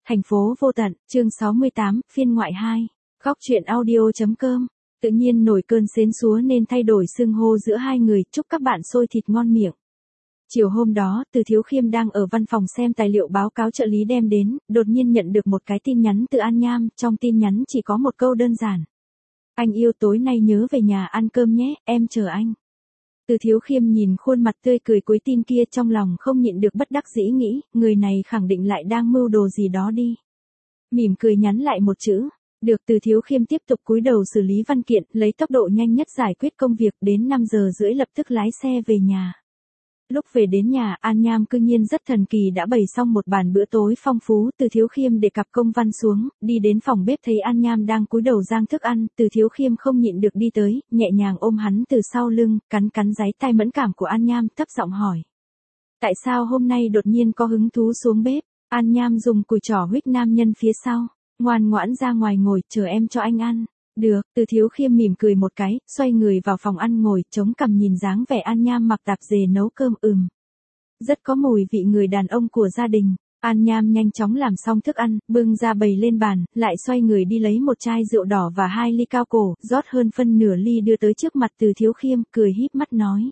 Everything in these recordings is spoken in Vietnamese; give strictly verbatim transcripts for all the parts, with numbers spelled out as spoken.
Thành phố vô tận, chương sáu mươi tám, phiên ngoại hai. Góc truyện audio.com. Tự nhiên nổi cơn sến súa nên thay đổi xưng hô giữa hai người, chúc các bạn xôi thịt ngon miệng. Chiều hôm đó, Từ Thiếu Khiêm đang ở văn phòng xem tài liệu báo cáo trợ lý đem đến, đột nhiên nhận được một cái tin nhắn từ An Nham, trong tin nhắn chỉ có một câu đơn giản. Anh yêu tối nay nhớ về nhà ăn cơm nhé, em chờ anh. Từ Thiếu Khiêm nhìn khuôn mặt tươi cười cuối tin kia trong lòng không nhịn được bất đắc dĩ nghĩ, người này khẳng định lại đang mưu đồ gì đó đi. Mỉm cười nhắn lại một chữ. Được. Từ Thiếu Khiêm tiếp tục cúi đầu xử lý văn kiện, lấy tốc độ nhanh nhất giải quyết công việc, đến năm giờ rưỡi lập tức lái xe về nhà. Lúc về đến nhà, An Nham cư nhiên rất thần kỳ đã bày xong một bàn bữa tối phong phú. Từ Thiếu Khiêm để cặp công văn xuống, đi đến phòng bếp thấy An Nham đang cúi đầu rang thức ăn, Từ Thiếu Khiêm không nhịn được đi tới, nhẹ nhàng ôm hắn từ sau lưng, cắn cắn dáy tai mẫn cảm của An Nham, thấp giọng hỏi. Tại sao hôm nay đột nhiên có hứng thú xuống bếp? An Nham dùng cùi trỏ huých nam nhân phía sau, ngoan ngoãn ra ngoài ngồi, chờ em cho anh ăn. Được. Từ Thiếu Khiêm mỉm cười một cái, xoay người vào phòng ăn ngồi, chống cằm nhìn dáng vẻ An Nham mặc tạp dề nấu cơm. Ừm. Rất có mùi vị người đàn ông của gia đình. An Nham nhanh chóng làm xong thức ăn, bưng ra bày lên bàn, lại xoay người đi lấy một chai rượu đỏ và hai ly cao cổ, rót hơn phân nửa ly đưa tới trước mặt Từ Thiếu Khiêm, cười híp mắt nói.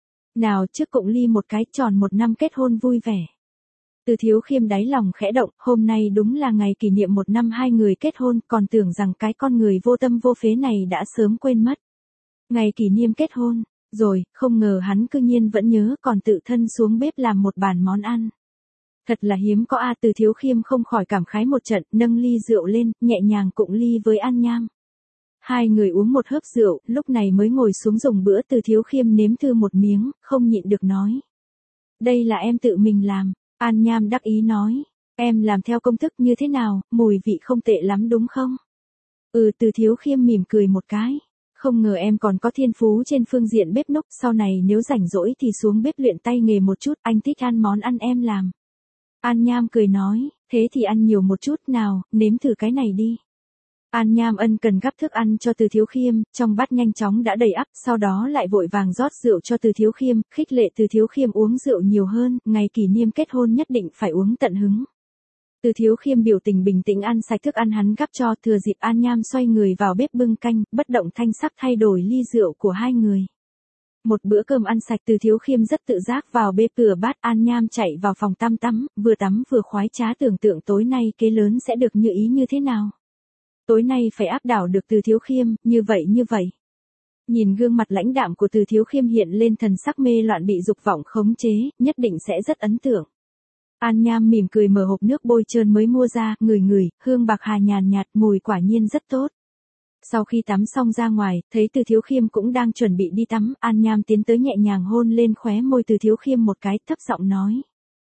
Nào trước cụng ly một cái, tròn một năm kết hôn vui vẻ. Từ Thiếu Khiêm đáy lòng khẽ động, hôm nay đúng là ngày kỷ niệm một năm hai người kết hôn, còn tưởng rằng cái con người vô tâm vô phế này đã sớm quên mất. Ngày kỷ niệm kết hôn, rồi, không ngờ hắn cư nhiên vẫn nhớ, còn tự thân xuống bếp làm một bàn món ăn. Thật là hiếm có a. Từ Thiếu Khiêm không khỏi cảm khái một trận, nâng ly rượu lên, nhẹ nhàng cụng ly với An Nham. Hai người uống một hớp rượu, lúc này mới ngồi xuống dùng bữa. Từ Thiếu Khiêm nếm thử một miếng, không nhịn được nói. Đây là em tự mình làm. An Nham đắc ý nói, em làm theo công thức như thế nào, mùi vị không tệ lắm đúng không? Ừ. Từ Thiếu Khiêm mỉm cười một cái, không ngờ em còn có thiên phú trên phương diện bếp núc, sau này nếu rảnh rỗi thì xuống bếp luyện tay nghề một chút, anh thích ăn món ăn em làm. An Nham cười nói, thế thì ăn nhiều một chút nào, nếm thử cái này đi. An Nham ân cần gắp thức ăn cho Từ Thiếu Khiêm, trong bát nhanh chóng đã đầy ắp, sau đó lại vội vàng rót rượu cho Từ Thiếu Khiêm, khích lệ Từ Thiếu Khiêm uống rượu nhiều hơn, ngày kỷ niệm kết hôn nhất định phải uống tận hứng. Từ Thiếu Khiêm biểu tình bình tĩnh ăn sạch thức ăn hắn gắp cho, thừa dịp An Nham xoay người vào bếp bưng canh, bất động thanh sắc thay đổi ly rượu của hai người. Một bữa cơm ăn sạch, Từ Thiếu Khiêm rất tự giác vào bếp rửa bát. An Nham chạy vào phòng tắm tắm, vừa tắm vừa khoái trá tưởng tượng tối nay kế lớn sẽ được như ý như thế nào. Tối nay phải áp đảo được Từ Thiếu Khiêm, như vậy như vậy. Nhìn gương mặt lãnh đạm của Từ Thiếu Khiêm hiện lên thần sắc mê loạn bị dục vọng khống chế, nhất định sẽ rất ấn tượng. An Nham mỉm cười mở hộp nước bôi trơn mới mua ra, ngửi ngửi, hương bạc hà nhàn nhạt, mùi quả nhiên rất tốt. Sau khi tắm xong ra ngoài, thấy Từ Thiếu Khiêm cũng đang chuẩn bị đi tắm, An Nham tiến tới nhẹ nhàng hôn lên khóe môi Từ Thiếu Khiêm một cái, thấp giọng nói.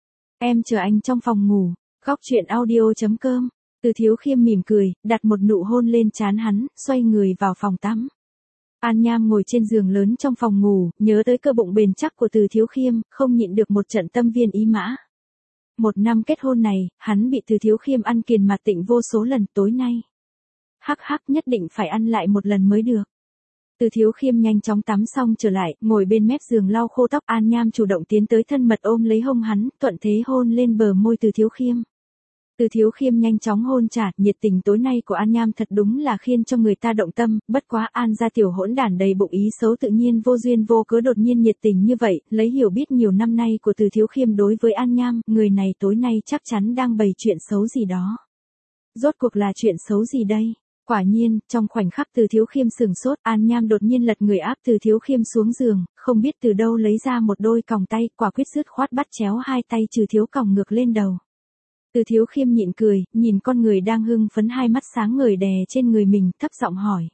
Em chờ anh trong phòng ngủ. Góc truyện audio.com. Từ Thiếu Khiêm mỉm cười, đặt một nụ hôn lên trán hắn, xoay người vào phòng tắm. An Nham ngồi trên giường lớn trong phòng ngủ, nhớ tới cơ bụng bền chắc của Từ Thiếu Khiêm, không nhịn được một trận tâm viên ý mã. Một năm kết hôn này, hắn bị Từ Thiếu Khiêm ăn kiền mà tịnh vô số lần, tối nay. Hắc hắc, nhất định phải ăn lại một lần mới được. Từ Thiếu Khiêm nhanh chóng tắm xong trở lại, ngồi bên mép giường lau khô tóc. An Nham chủ động tiến tới thân mật ôm lấy hông hắn, thuận thế hôn lên bờ môi Từ Thiếu Khiêm. Từ Thiếu Khiêm nhanh chóng hôn trả, nhiệt tình tối nay của An Nham thật đúng là khiến cho người ta động tâm, bất quá An gia tiểu hỗn đản đầy bụng ý xấu tự nhiên vô duyên vô cớ đột nhiên nhiệt tình như vậy, lấy hiểu biết nhiều năm nay của Từ Thiếu Khiêm đối với An Nham, người này tối nay chắc chắn đang bày chuyện xấu gì đó. Rốt cuộc là chuyện xấu gì đây? Quả nhiên, trong khoảnh khắc Từ Thiếu Khiêm sừng sốt, An Nham đột nhiên lật người áp Từ Thiếu Khiêm xuống giường, không biết từ đâu lấy ra một đôi còng tay, quả quyết dứt khoát bắt chéo hai tay Trừ Thiếu còng ngược lên đầu. Từ Thiếu Khiêm nhịn cười, nhìn con người đang hưng phấn hai mắt sáng ngời đè trên người mình, thấp giọng hỏi.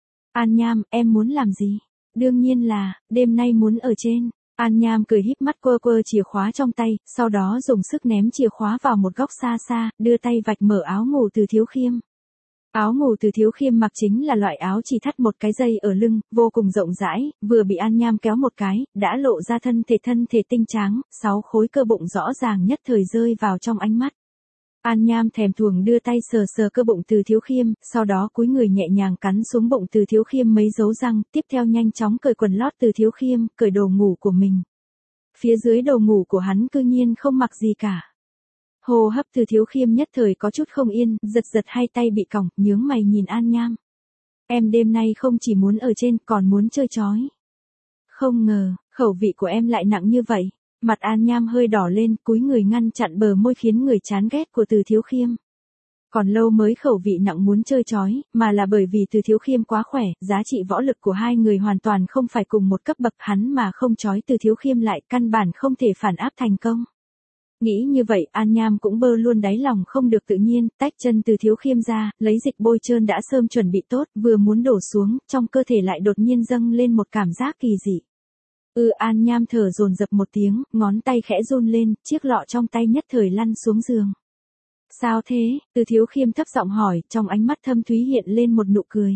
An Nham, em muốn làm gì? Đương nhiên là, đêm nay muốn ở trên. An Nham cười híp mắt quơ quơ chìa khóa trong tay, sau đó dùng sức ném chìa khóa vào một góc xa xa, đưa tay vạch mở áo ngủ Từ Thiếu Khiêm. Áo ngủ Từ Thiếu Khiêm mặc chính là loại áo chỉ thắt một cái dây ở lưng, vô cùng rộng rãi, vừa bị An Nham kéo một cái, đã lộ ra thân thể thân thể tinh tráng, sáu khối cơ bụng rõ ràng nhất thời rơi vào trong ánh mắt. An Nham thèm thuồng đưa tay sờ sờ cơ bụng Từ Thiếu Khiêm, sau đó cúi người nhẹ nhàng cắn xuống bụng Từ Thiếu Khiêm mấy dấu răng, tiếp theo nhanh chóng cởi quần lót Từ Thiếu Khiêm, cởi đồ ngủ của mình. Phía dưới đồ ngủ của hắn cư nhiên không mặc gì cả. Hô hấp Từ Thiếu Khiêm nhất thời có chút không yên, giật giật hai tay bị còng, nhướng mày nhìn An Nham. Em đêm nay không chỉ muốn ở trên, còn muốn chơi chói. Không ngờ, khẩu vị của em lại nặng như vậy. Mặt An Nham hơi đỏ lên, cúi người ngăn chặn bờ môi khiến người chán ghét của Từ Thiếu Khiêm. Còn lâu mới khẩu vị nặng muốn chơi chói, mà là bởi vì Từ Thiếu Khiêm quá khỏe, giá trị võ lực của hai người hoàn toàn không phải cùng một cấp bậc, hắn mà không chói Từ Thiếu Khiêm lại căn bản không thể phản áp thành công. Nghĩ như vậy, An Nham cũng bơ luôn đáy lòng không được tự nhiên, tách chân Từ Thiếu Khiêm ra, lấy dịch bôi trơn đã sớm chuẩn bị tốt, vừa muốn đổ xuống, trong cơ thể lại đột nhiên dâng lên một cảm giác kỳ dị. Ừ An Nham thở dồn dập một tiếng, ngón tay khẽ run lên, chiếc lọ trong tay nhất thời lăn xuống giường. Sao thế? Từ Thiếu Khiêm thấp giọng hỏi, trong ánh mắt thâm thúy hiện lên một nụ cười.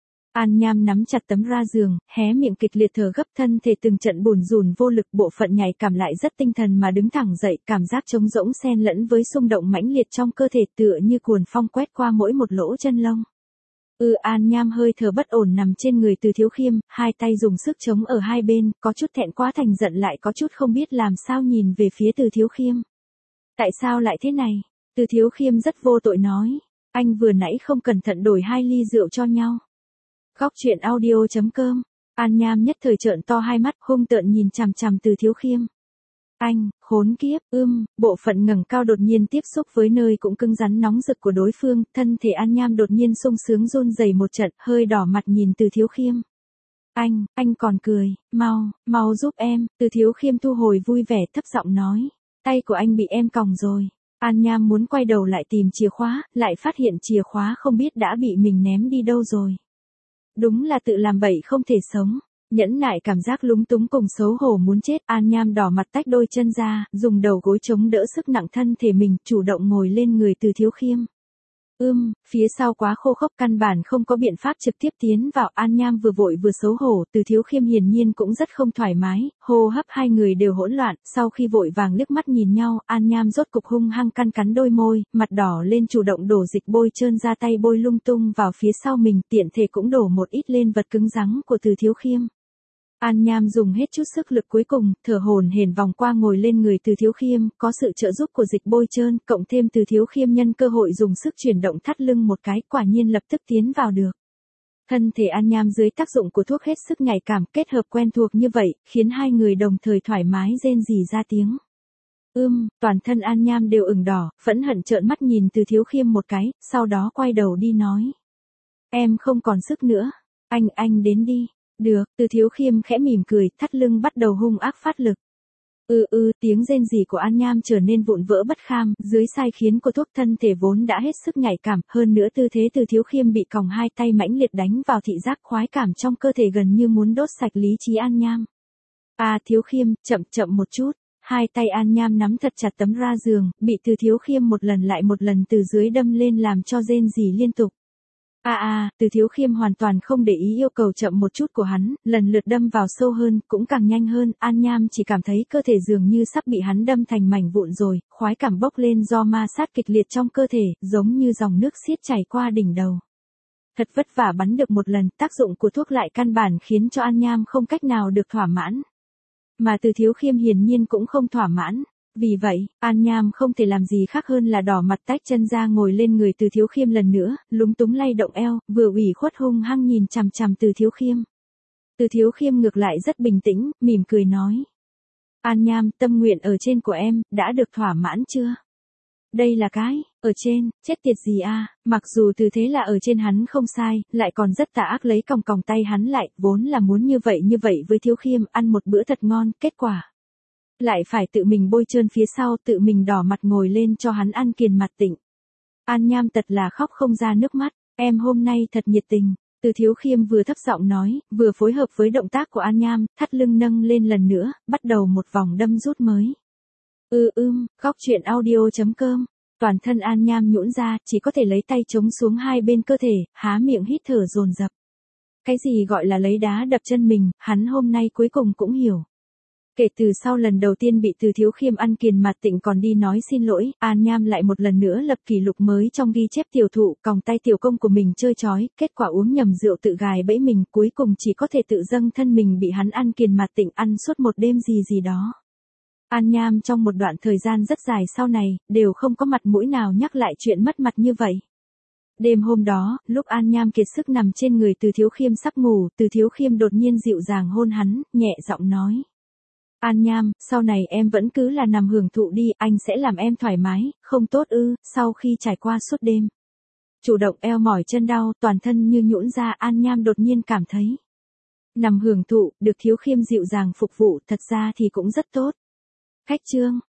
An Nham nắm chặt tấm ra giường, hé miệng kịch liệt thở gấp, thân thể từng trận bùn rùn vô lực, bộ phận nhạy cảm lại rất tinh thần mà đứng thẳng dậy, cảm giác trống rỗng xen lẫn với xung động mãnh liệt trong cơ thể tựa như cuồn phong quét qua mỗi một lỗ chân lông. Ừ An Nham hơi thở bất ổn nằm trên người Từ Thiếu Khiêm, hai tay dùng sức chống ở hai bên, có chút thẹn quá thành giận lại có chút không biết làm sao nhìn về phía Từ Thiếu Khiêm. Tại sao lại thế này? Từ Thiếu Khiêm rất vô tội nói. Anh vừa nãy không cẩn thận đổi hai ly rượu cho nhau. Góc truyện audio chấm com. An Nham nhất thời trợn to hai mắt hung tợn nhìn chằm chằm Từ Thiếu Khiêm. Anh, khốn kiếp, ưm, bộ phận ngẩng cao đột nhiên tiếp xúc với nơi cũng cứng rắn nóng rực của đối phương, thân thể An Nham đột nhiên sung sướng run rẩy một trận, hơi đỏ mặt nhìn Từ Thiếu Khiêm. Anh, anh còn cười, mau, mau giúp em, Từ Thiếu Khiêm thu hồi vui vẻ thấp giọng nói. Tay của anh bị em còng rồi. An Nham muốn quay đầu lại tìm chìa khóa, lại phát hiện chìa khóa không biết đã bị mình ném đi đâu rồi. Đúng là tự làm bậy không thể sống. Nhẫn nại cảm giác lúng túng cùng xấu hổ muốn chết, An Nham đỏ mặt tách đôi chân ra, dùng đầu gối chống đỡ sức nặng thân thể mình, chủ động ngồi lên người Từ Thiếu Khiêm. Ưm, phía sau quá khô khốc căn bản không có biện pháp trực tiếp tiến vào, An Nham vừa vội vừa xấu hổ, Từ Thiếu Khiêm hiển nhiên cũng rất không thoải mái, hô hấp hai người đều hỗn loạn, sau khi vội vàng liếc mắt nhìn nhau, An Nham rốt cục hung hăng căn cắn đôi môi, mặt đỏ lên chủ động đổ dịch bôi trơn ra tay bôi lung tung vào phía sau mình, tiện thể cũng đổ một ít lên vật cứng rắn của Từ Thiếu Khiêm. An Nham dùng hết chút sức lực cuối cùng, thở hổn hển vòng qua ngồi lên người Từ Thiếu Khiêm, có sự trợ giúp của dịch bôi trơn, cộng thêm Từ Thiếu Khiêm nhân cơ hội dùng sức chuyển động thắt lưng một cái, quả nhiên lập tức tiến vào được. Thân thể An Nham dưới tác dụng của thuốc hết sức nhạy cảm, kết hợp quen thuộc như vậy, khiến hai người đồng thời thoải mái rên rỉ ra tiếng. Ưm, toàn thân An Nham đều ửng đỏ, phẫn hận trợn mắt nhìn Từ Thiếu Khiêm một cái, sau đó quay đầu đi nói. Em không còn sức nữa, anh, anh đến đi. Được, Từ Thiếu Khiêm khẽ mỉm cười, thắt lưng bắt đầu hung ác phát lực. Ừ ừ, tiếng rên rỉ của An Nham trở nên vụn vỡ bất kham, dưới sai khiến của thuốc thân thể vốn đã hết sức nhạy cảm, hơn nữa tư thế Từ Thiếu Khiêm bị còng hai tay mãnh liệt đánh vào thị giác khoái cảm trong cơ thể gần như muốn đốt sạch lý trí An Nham. À Thiếu Khiêm, chậm chậm một chút. Hai tay An Nham nắm thật chặt tấm ra giường, bị Từ Thiếu Khiêm một lần lại một lần từ dưới đâm lên làm cho rên rỉ liên tục. À à, Từ Thiếu Khiêm hoàn toàn không để ý yêu cầu chậm một chút của hắn, lần lượt đâm vào sâu hơn, cũng càng nhanh hơn, An Nham chỉ cảm thấy cơ thể dường như sắp bị hắn đâm thành mảnh vụn rồi, khoái cảm bốc lên do ma sát kịch liệt trong cơ thể, giống như dòng nước xiết chảy qua đỉnh đầu. Thật vất vả bắn được một lần, tác dụng của thuốc lại căn bản khiến cho An Nham không cách nào được thỏa mãn. Mà Từ Thiếu Khiêm hiển nhiên cũng không thỏa mãn. Vì vậy, An Nham không thể làm gì khác hơn là đỏ mặt tách chân ra ngồi lên người Từ Thiếu Khiêm lần nữa, lúng túng lay động eo, vừa ủy khuất hung hăng nhìn chằm chằm Từ Thiếu Khiêm. Từ Thiếu Khiêm ngược lại rất bình tĩnh, mỉm cười nói. An Nham, tâm nguyện ở trên của em, đã được thỏa mãn chưa? Đây là cái, ở trên, chết tiệt gì a? Mặc dù từ thế là ở trên hắn không sai, lại còn rất tà ác lấy còng còng tay hắn lại, vốn là muốn như vậy như vậy với Thiếu Khiêm, ăn một bữa thật ngon, kết quả. Lại phải tự mình bôi trơn phía sau, tự mình đỏ mặt ngồi lên cho hắn ăn kiền mặt tịnh. An Nham thật là khóc không ra nước mắt, em hôm nay thật nhiệt tình. Từ Thiếu Khiêm vừa thấp giọng nói, vừa phối hợp với động tác của An Nham, thắt lưng nâng lên lần nữa, bắt đầu một vòng đâm rút mới. Ừ ưm, góc truyện audio chấm com. Toàn thân An Nham nhũn ra, chỉ có thể lấy tay chống xuống hai bên cơ thể, há miệng hít thở dồn dập. Cái gì gọi là lấy đá đập chân mình, hắn hôm nay cuối cùng cũng hiểu. Kể từ sau lần đầu tiên bị Từ Thiếu Khiêm ăn kiền mặt tịnh còn đi nói xin lỗi, An Nham lại một lần nữa lập kỷ lục mới trong ghi chép tiểu thụ, còng tay tiểu công của mình chơi chói, kết quả uống nhầm rượu tự gài bẫy mình, cuối cùng chỉ có thể tự dâng thân mình bị hắn ăn kiền mặt tịnh ăn suốt một đêm gì gì đó. An Nham trong một đoạn thời gian rất dài sau này, đều không có mặt mũi nào nhắc lại chuyện mất mặt như vậy. Đêm hôm đó, lúc An Nham kiệt sức nằm trên người Từ Thiếu Khiêm sắp ngủ, Từ Thiếu Khiêm đột nhiên dịu dàng hôn hắn, nhẹ giọng nói. An Nham, sau này em vẫn cứ là nằm hưởng thụ đi, anh sẽ làm em thoải mái, không tốt ư? Sau khi trải qua suốt đêm, chủ động eo mỏi chân đau, toàn thân như nhũn ra, An Nham đột nhiên cảm thấy nằm hưởng thụ, được Thiếu Khiêm dịu dàng phục vụ, thật ra thì cũng rất tốt. Khách chương